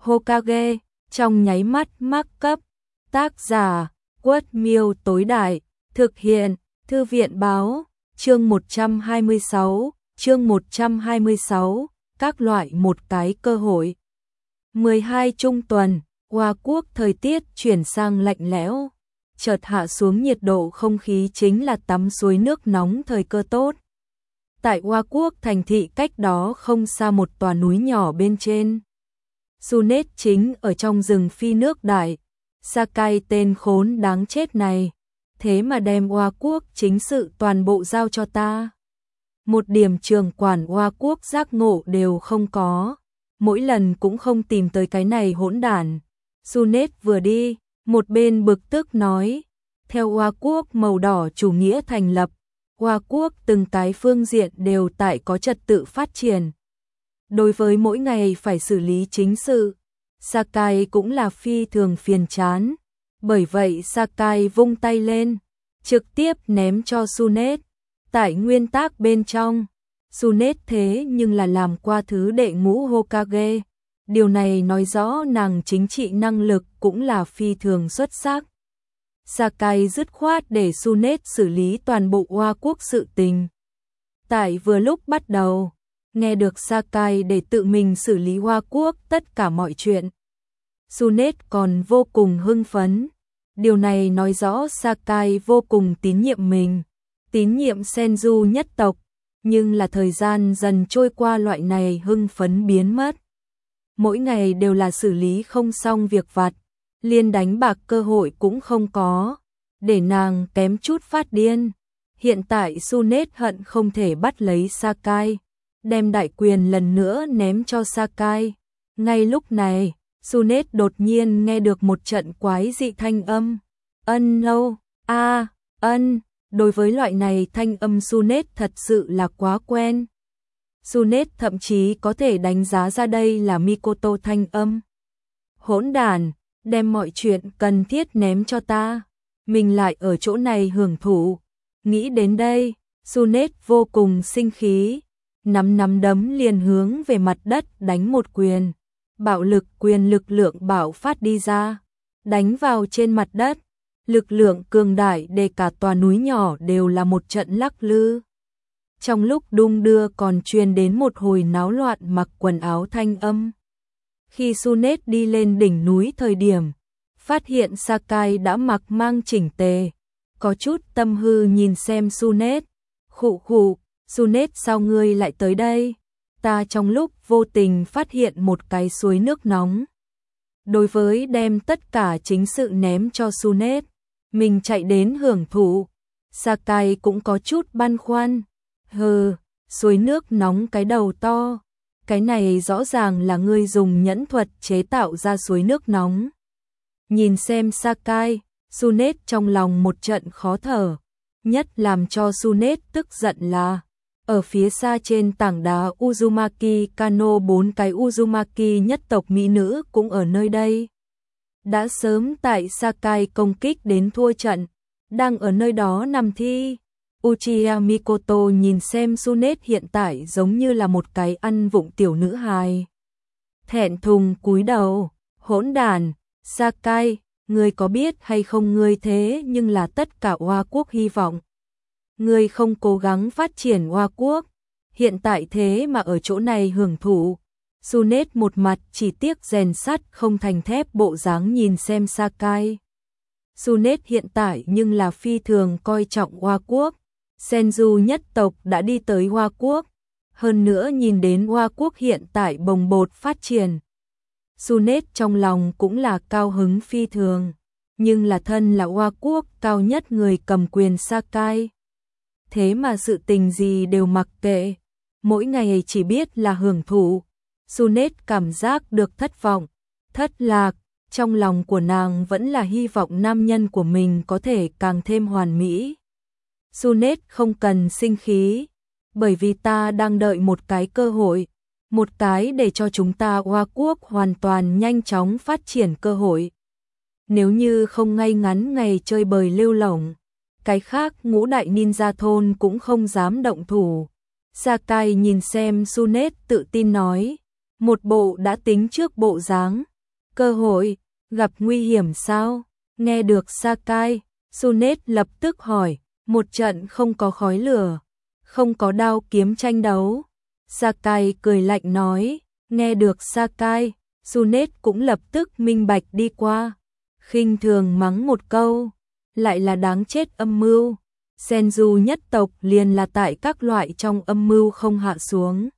Hokage, trong nháy mắt mắc cấp. Tác giả, Quất Miêu tối đại, thực hiện, Thư viện báo, chương 126, các loại một cái cơ hội. 12 trung tuần, Hoa Quốc thời tiết chuyển sang lạnh lẽo, chợt hạ xuống nhiệt độ không khí chính là tắm suối nước nóng thời cơ tốt. Tại Hoa Quốc thành thị cách đó không xa một tòa núi nhỏ bên trên. Sunet chính ở trong rừng phi nước đại. Sakai tên khốn đáng chết này, thế mà đem Hoa Quốc chính sự toàn bộ giao cho ta. Một điểm trường quản Hoa Quốc giác ngộ đều không có, mỗi lần cũng không tìm tới cái này hỗn đản. Sunet vừa đi, một bên bực tức nói, theo Hoa Quốc màu đỏ chủ nghĩa thành lập, Hoa Quốc từng cái phương diện đều tại có trật tự phát triển. Đối với mỗi ngày phải xử lý chính sự, Sakai cũng là phi thường phiền chán. Bởi vậy Sakai vung tay lên, trực tiếp ném cho Sunet. Tại nguyên tắc bên trong, Sunet thế nhưng là làm qua thứ đệ ngũ Hokage. Điều này nói rõ nàng chính trị năng lực cũng là phi thường xuất sắc. Sakai dứt khoát để Sunet xử lý toàn bộ Hoa Quốc sự tình. Tại vừa lúc bắt đầu, nghe được Sakai để tự mình xử lý Hoa Quốc tất cả mọi chuyện, Sunet còn vô cùng hưng phấn. Điều này nói rõ Sakai vô cùng tín nhiệm mình, tín nhiệm Senju nhất tộc, nhưng là thời gian dần trôi qua loại này hưng phấn biến mất. Mỗi ngày đều là xử lý không xong việc vặt, liên đánh bạc cơ hội cũng không có, để nàng kém chút phát điên. Hiện tại Sunet hận không thể bắt lấy Sakai, đem đại quyền lần nữa ném cho Sakai. Ngay lúc này, Sunet đột nhiên nghe được một trận quái dị thanh âm. Đối với loại này thanh âm Sunet thật sự là quá quen. Sunet thậm chí có thể đánh giá ra đây là Mikoto thanh âm. Hỗn đản, đem mọi chuyện cần thiết ném cho ta, mình lại ở chỗ này hưởng thụ. Nghĩ đến đây, Sunet vô cùng sinh khí, nắm đấm liền hướng về mặt đất đánh một quyền. Bạo lực quyền lực lượng bạo phát đi ra, đánh vào trên mặt đất, lực lượng cường đại để cả tòa núi nhỏ đều là một trận lắc lư. Trong lúc đung đưa còn truyền đến một hồi náo loạn mặc quần áo thanh âm. Khi Sunet đi lên đỉnh núi thời điểm, phát hiện Sakai đã mặc mang chỉnh tề, có chút tâm hư nhìn xem Sunet. Khụ, Sunet sao ngươi lại tới đây? Ta trong lúc vô tình phát hiện một cái suối nước nóng. Đối với đem tất cả chính sự ném cho Sunet, mình chạy đến hưởng thụ. Sakai cũng có chút băn khoăn. Suối nước nóng cái đầu to. Cái này rõ ràng là ngươi dùng nhẫn thuật chế tạo ra suối nước nóng. Nhìn xem Sakai, Sunet trong lòng một trận khó thở. Nhất làm cho Sunet tức giận là ở phía xa trên tảng đá Uzumaki Kano 4 cái Uzumaki nhất tộc mỹ nữ cũng ở nơi đây. Đã sớm tại Sakai công kích đến thua trận, đang ở nơi đó nằm thi. Uchiha Mikoto nhìn xem Sunet hiện tại giống như là một cái ăn vụng tiểu nữ hài. Thẹn thùng cúi đầu, hỗn đản, Sakai, ngươi có biết hay không ngươi thế nhưng là tất cả Hoa Quốc hy vọng. Ngươi không cố gắng phát triển Hoa Quốc, hiện tại thế mà ở chỗ này hưởng thụ. Sunet một mặt chỉ tiếc rèn sắt không thành thép bộ dáng nhìn xem Sakai. Sunet hiện tại nhưng là phi thường coi trọng Hoa Quốc. Senju nhất tộc đã đi tới Hoa Quốc, hơn nữa nhìn đến Hoa Quốc hiện tại bồng bột phát triển. Sunet trong lòng cũng là cao hứng phi thường, nhưng là thân là Hoa Quốc cao nhất người cầm quyền Sakai. Thế mà sự tình gì đều mặc kệ, mỗi ngày chỉ biết là hưởng thụ. Sunet cảm giác được thất vọng, thất lạc, trong lòng của nàng vẫn là hy vọng nam nhân của mình có thể càng thêm hoàn mỹ. Sunet không cần sinh khí, bởi vì ta đang đợi một cái cơ hội, một cái để cho chúng ta Hoa Quốc hoàn toàn nhanh chóng phát triển cơ hội. Nếu như không ngay ngắn ngày chơi bời lêu lổng, cái khác ngũ đại ninja thôn cũng không dám động thủ. Sakai nhìn xem Sunet tự tin nói, một bộ đã tính trước bộ dáng, Cơ hội, gặp nguy hiểm sao? Nghe được Sakai, Sunet lập tức hỏi, một trận không có khói lửa, không có đao kiếm tranh đấu. Sakai cười lạnh nói, nghe được Sakai, Sunet cũng lập tức minh bạch đi qua, khinh thường mắng một câu, lại là đáng chết âm mưu. Senju nhất tộc liền là tại các loại trong âm mưu không hạ xuống.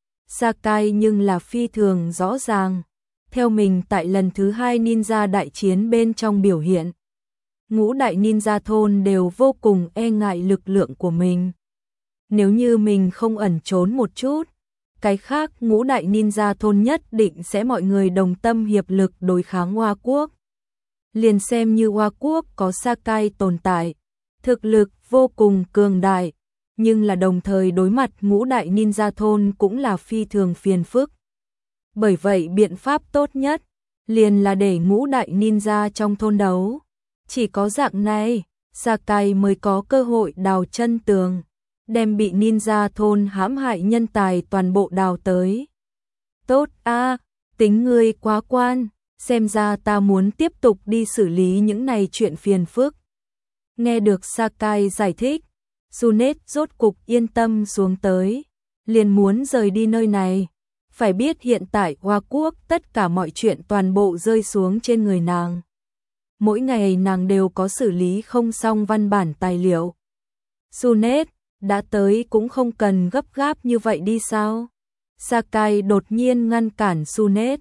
Sakai nhưng là phi thường rõ ràng, theo mình tại lần thứ 2 ninja đại chiến bên trong biểu hiện. Ngũ đại ninja thôn đều vô cùng e ngại lực lượng của mình. Nếu như mình không ẩn trốn một chút, cái khác ngũ đại ninja thôn nhất định sẽ mọi người đồng tâm hiệp lực đối kháng Hoa Quốc. Liền xem như Hoa Quốc có Sakai tồn tại, thực lực vô cùng cường đại, nhưng là đồng thời đối mặt ngũ đại ninja thôn cũng là phi thường phiền phức. Bởi vậy biện pháp tốt nhất liền là để ngũ đại ninja trong thôn đấu. Chỉ có dạng này, Sakai mới có cơ hội đào chân tường, đem bị ninja thôn hãm hại nhân tài toàn bộ đào tới. Tốt a, tính ngươi quá quan, xem ra ta muốn tiếp tục đi xử lý những này chuyện phiền phức. Nghe được Sakai giải thích, Sunet rốt cục yên tâm xuống tới, liền muốn rời đi nơi này. Phải biết hiện tại Hoa Quốc tất cả mọi chuyện toàn bộ rơi xuống trên người nàng. Mỗi ngày nàng đều có xử lý không xong văn bản tài liệu. Sunet, đã tới cũng không cần gấp gáp như vậy đi sao? Sakai đột nhiên ngăn cản Sunet.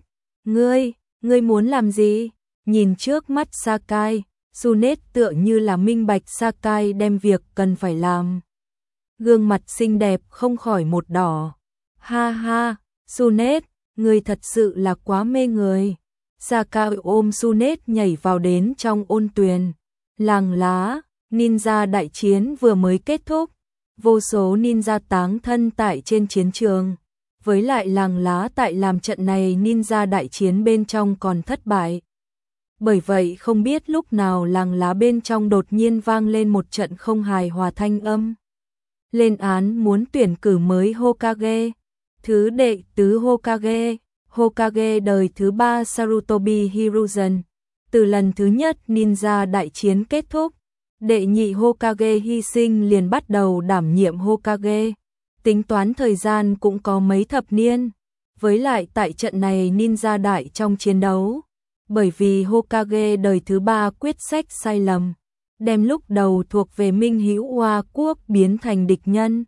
Ngươi muốn làm gì? Nhìn trước mắt Sakai, Sunet tựa như là minh bạch Sakai đem việc cần phải làm. Gương mặt xinh đẹp không khỏi một đỏ. Ha ha, Sunet, ngươi thật sự là quá mê người. Sakai ôm Sunet nhảy vào đến trong ôn tuyền. Làng lá, ninja đại chiến vừa mới kết thúc. Vô số ninja táng thân tại trên chiến trường. Với lại làng lá tại làm trận này ninja đại chiến bên trong còn thất bại. Bởi vậy không biết lúc nào làng lá bên trong đột nhiên vang lên một trận không hài hòa thanh âm. Lên án muốn tuyển cử mới Hokage. Thứ đệ tứ Hokage, Hokage đời thứ 3 Sarutobi Hiruzen. Từ lần thứ nhất ninja đại chiến kết thúc, đệ nhị Hokage hy sinh liền bắt đầu đảm nhiệm Hokage. Tính toán thời gian cũng có mấy thập niên. Với lại tại trận này ninja đại trong chiến đấu, bởi vì Hokage đời thứ 3 quyết sách sai lầm, đem lúc đầu thuộc về Minh Hữu Hoa Quốc biến thành địch nhân,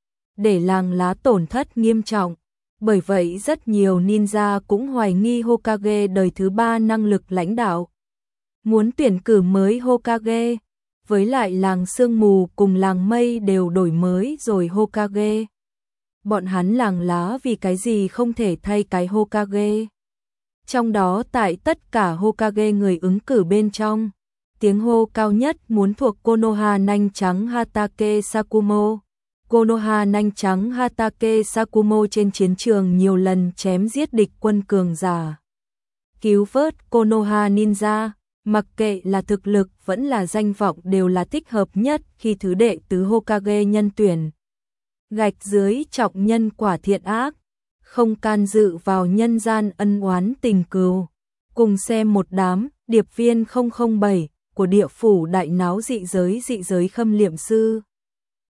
để làng lá tổn thất nghiêm trọng. Bởi vậy rất nhiều ninja cũng hoài nghi Hokage đời thứ 3 năng lực lãnh đạo. Muốn tuyển cử mới Hokage, với lại làng sương mù cùng làng mây đều đổi mới rồi Hokage. Bọn hắn làng lá vì cái gì không thể thay cái Hokage? Trong đó tại tất cả Hokage người ứng cử bên trong, tiếng hô cao nhất muốn thuộc Konoha nanh trắng Hatake Sakumo. Konoha nanh trắng Hatake Sakumo trên chiến trường nhiều lần chém giết địch quân cường giả, cứu vớt Konoha ninja, mặc kệ là thực lực vẫn là danh vọng đều là thích hợp nhất khi thứ đệ tứ Hokage nhân tuyển. Gạch dưới trọng nhân quả thiện ác, không can dự vào nhân gian ân oán tình cừu. Cùng xem một đám điệp viên 007 của địa phủ đại náo dị giới khâm liệm sư.